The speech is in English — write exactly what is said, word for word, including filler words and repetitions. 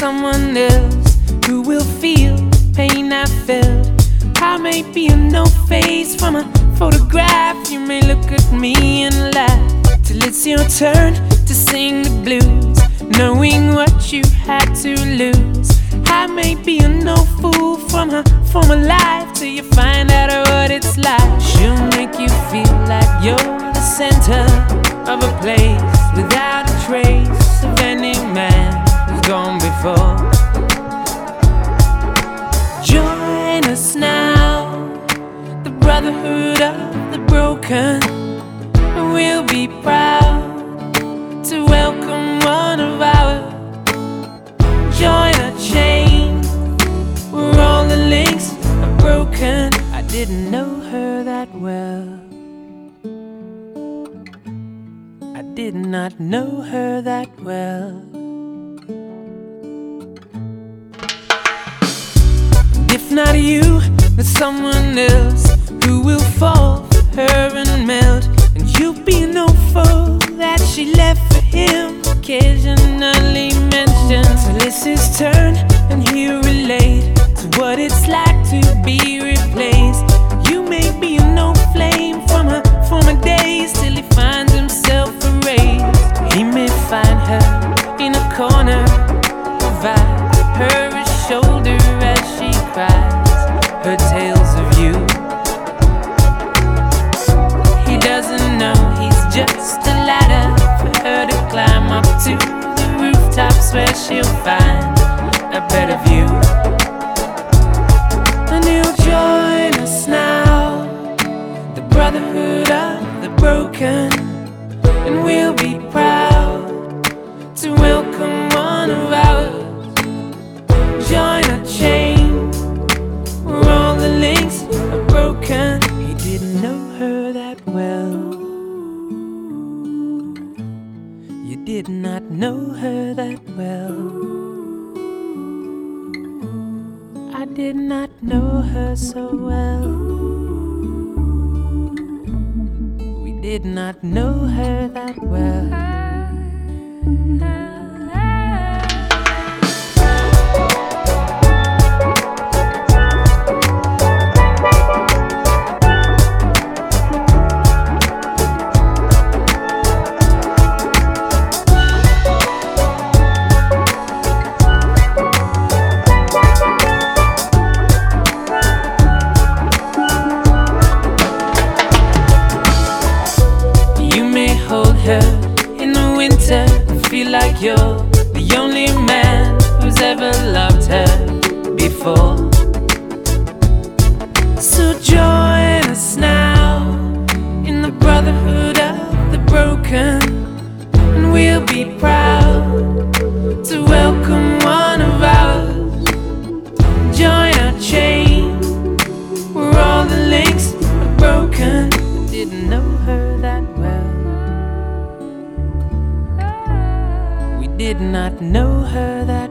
someone else who will feel pain I felt. I may be a no-face from a photograph. You may look at me and laugh till it's your turn to sing the blues, knowing what you had to lose. I may be a no-fool from her former life till you find out what it's like. She'll make you feel like you're the center of a place without a trace of any man who's gone before. Join us now, the brotherhood of the broken. We'll be proud to welcome one of ours. Join a chain where all the links are broken. I didn't know her that well. I did not know her that well. If not you, then someone else who will fall for her and melt. And you'll be no foe that she left for him, occasionally mentioned. So it's his turn and he'll relate to what it's like to be replaced. You may be a no flame from her former days till he finds himself erased. He may find her in a corner, provide her a shoulder as she cries her tales of you. He doesn't know he's just a ladder for her to climb up to the rooftops where she'll find a better view. And he'll join us now, the brotherhood of the broken. And we'll be proud to welcome one of ours. Join a chain where all the links are broken. He didn't know her that well. You did not know her that well. I did not know her so well. We did not know her that well. In the winter, feel like you're the only man who's ever loved her before. So join us now in the brotherhood of the broken. And we'll be proud to welcome one of ours. Join our chain where all the links are broken. I didn't know her that well. Did not know her that